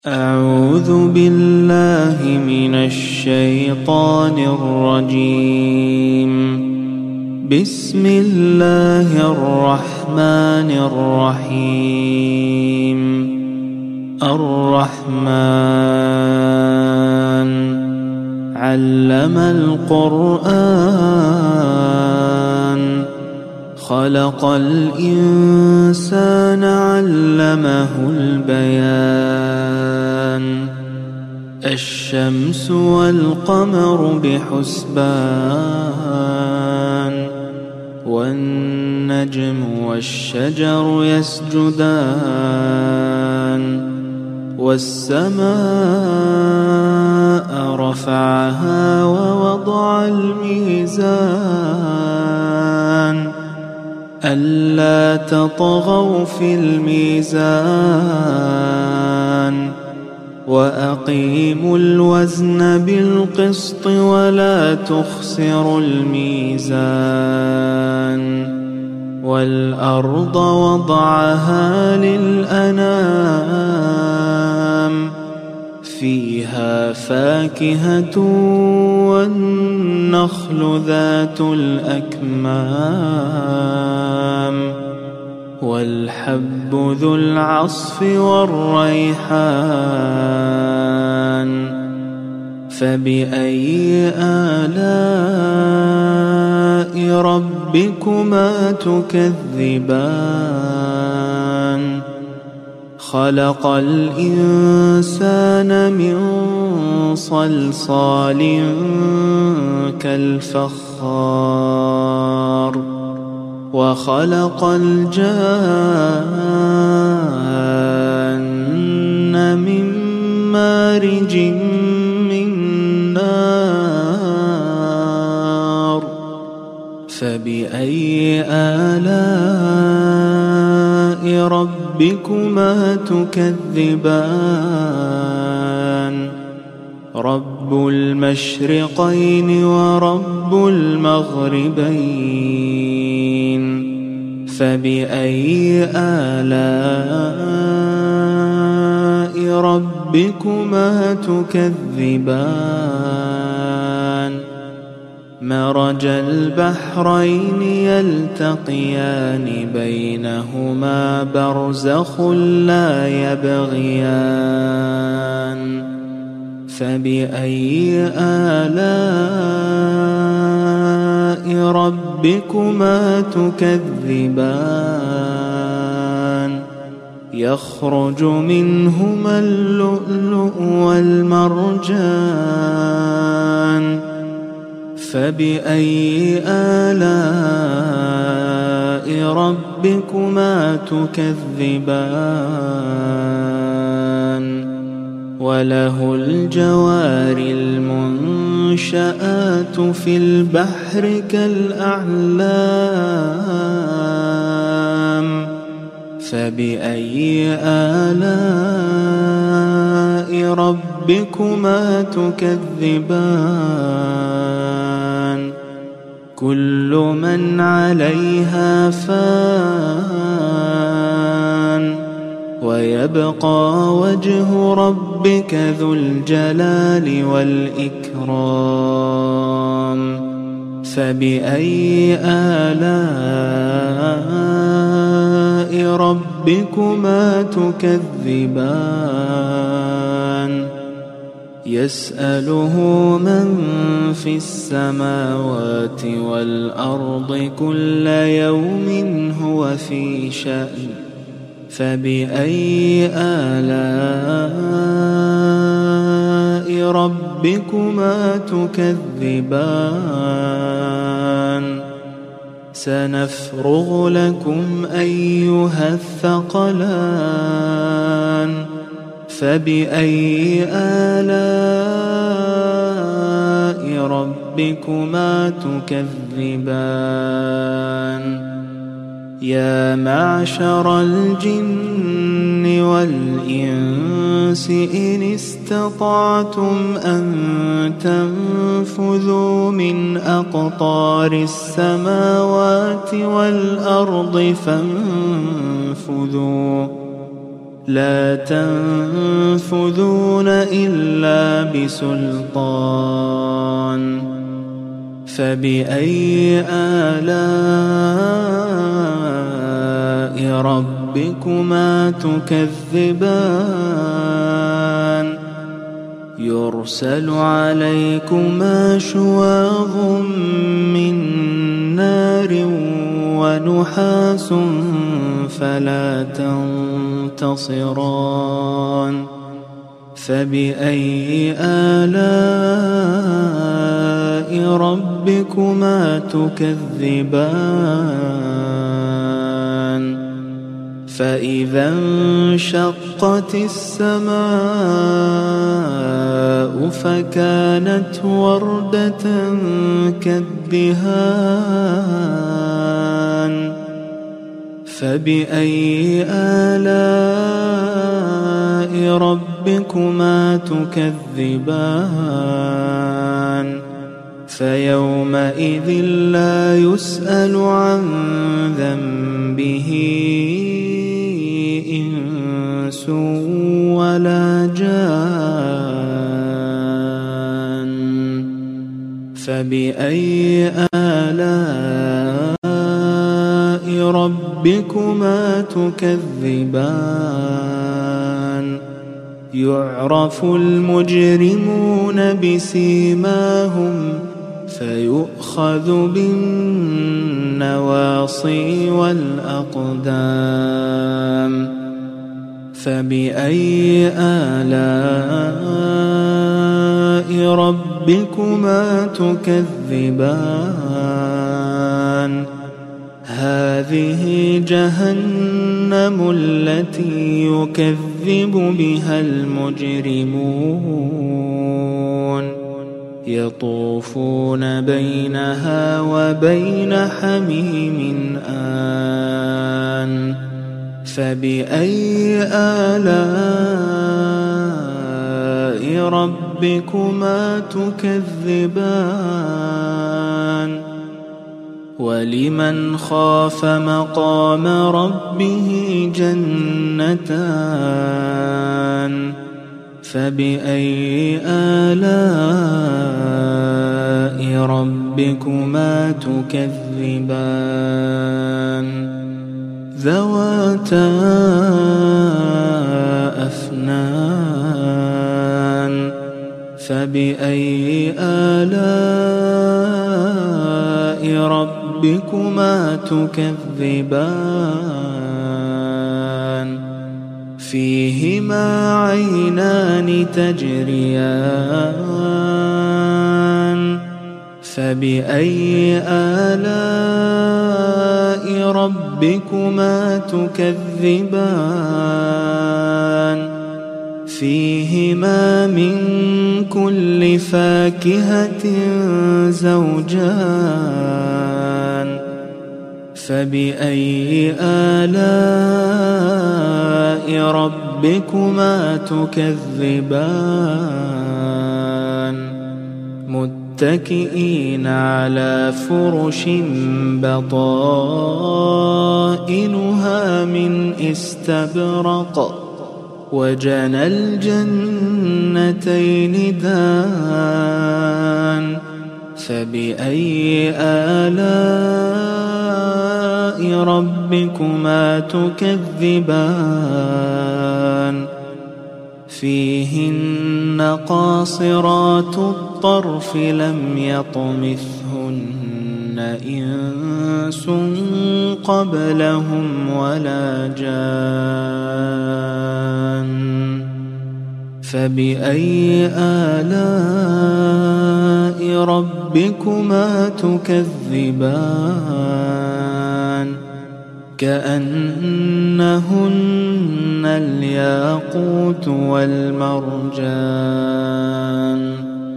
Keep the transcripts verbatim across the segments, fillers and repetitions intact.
أعوذ بالله من الشيطان الرجيم. بسم الله الرحمن الرحيم. الرحمن علم القرآن خلق الإنسان علمه البيان. الشمس والقمر بحسبان والنجم والشجر يسجدان والسماء رفعها ووضع الميزان ألا تطغوا في الميزان وأقيموا الوزن بالقسط ولا تخسروا الميزان. والأرض وضعها للأنام فيها فاكهة والنخل ذات الأكمام والحب ذو العصف والريحان. فبأي آلاء ربكما تكذبان. خلق الإنسان من صلصال كالفخار وخلق الجان من مارج من نار. فبأي آلاء ربكما تكذبان. رب المشرقين ورب المغربين. فبأي آلاء ربكما تكذبان. مرج البحرين يلتقيان بينهما برزخ لا يبغيان. فبأي آلاء ربكما تكذبان. يخرج منهما اللؤلؤ والمرجان. فبأي آلاء ربكما تكذبان. وله الجوار المنشآت في البحر كالأعلام. فبأي آلاء ربكما تكذبان. كل من عليها فان ويبقى وجه ربك ذو الجلال والإكرام. فبأي آلاء ربكما تكذبان. يسأله من في السماوات والأرض كل يوم هو في شأن. فبأي آلاء ربكما تكذبان. سنفرغ لكم أيها الثقلان. فبأي آلاء ربكما تكذبان. يا معشر الجن والإنس إن استطعتم أن تنفذوا من أقطار السماوات والأرض فانفذوا لا تنفذون إلا بسلطان فبأي آلاء ربكما تكذبان يرسل عليكما شواظ من نار ونحاس فلا تنتصران فبأي آلاء ربكما تكذبان فإذا انشقت السماء فكانت وردة كالدهان فبأي آلاء ربكما تكذبان فيومئذ لا يسأل عن ذنبه إنس ولا جان فبأي آلاء ربكما تكذبان يعرف المجرمون بسيماهم فيؤخذ بالنواصي والأقدام فبأي آلاء ربكما تكذبان هذه جهنم التي يكذب بها المجرمون يطوفون بينها وبين حميم آن فبأي آلاء ربكما تكذبان ولمن خاف مقام ربه جنتان فبأي آلاء ربكما تكذبان ذواتا أفنان فبأي آلاء ربكما تكذبان فيهما عينان تجريان فبأي آلاء ربكما تكذبان فيهما من كل فاكهة زوجان فبأي آلاء ربكما تكذبان متكئين على فرش بطائنها من استبرق وجنى الجنتين دان فبأي آلاء ربكما تكذبان فيهن قاصرات الطرف لم يطمثهن إنس قبلهم ولا جان فبأي آلاء ربكما تكذبان كأنهن الياقوت والمرجان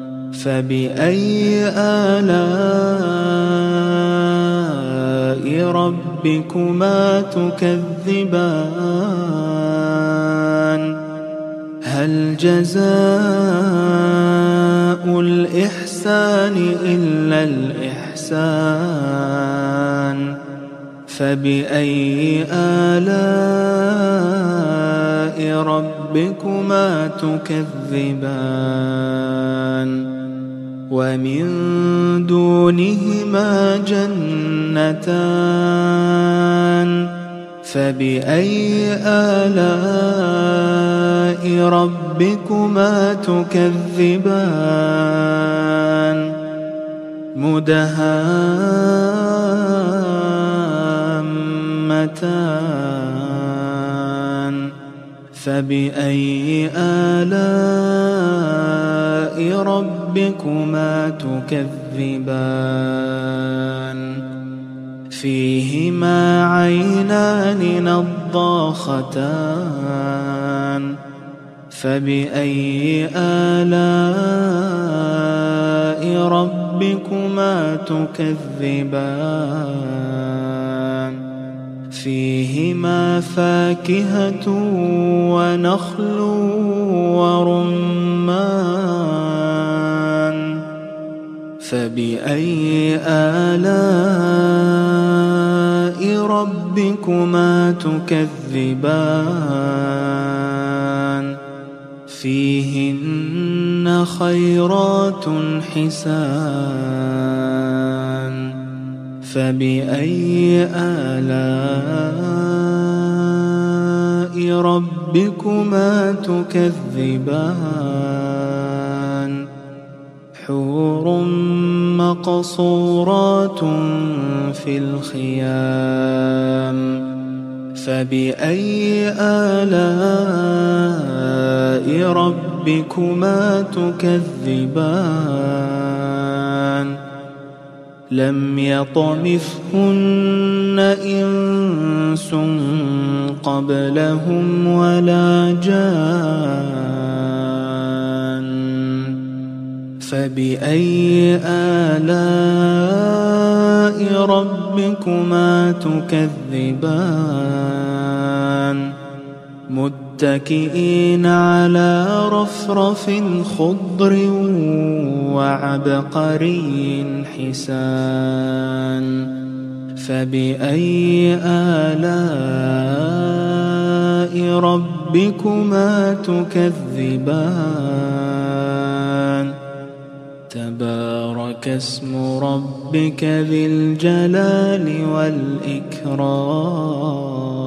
فبأي آلاء ربكما تكذبان هل جزاء الإحسان إلا الإحسان فبأي آلاء ربكما تكذبان ومن دونهما جنتان فبأي آلاء ربكما تكذبان مدهامتان فبأي آلاء ربكما تكذبان فيهما عينان نضاختان فبأي آلاء ربكما تكذبان فيهما فاكهة ونخل ورمان فبأي آلاء ربكما تكذبان فيهن خيرات حسان فبأي آلاء ربكما تكذبان حور مقصورات في الخيام فبأي آلاء ربكما تكذبان لم يطمثهن إنس قبلهم ولا جان فبأي آلاء ربكما تكذبان متكئين على رفرف خضر وعبقري حسان فبأي آلاء ربكما تكذبان تبارك اسم ربك ذي الجلال والإكرام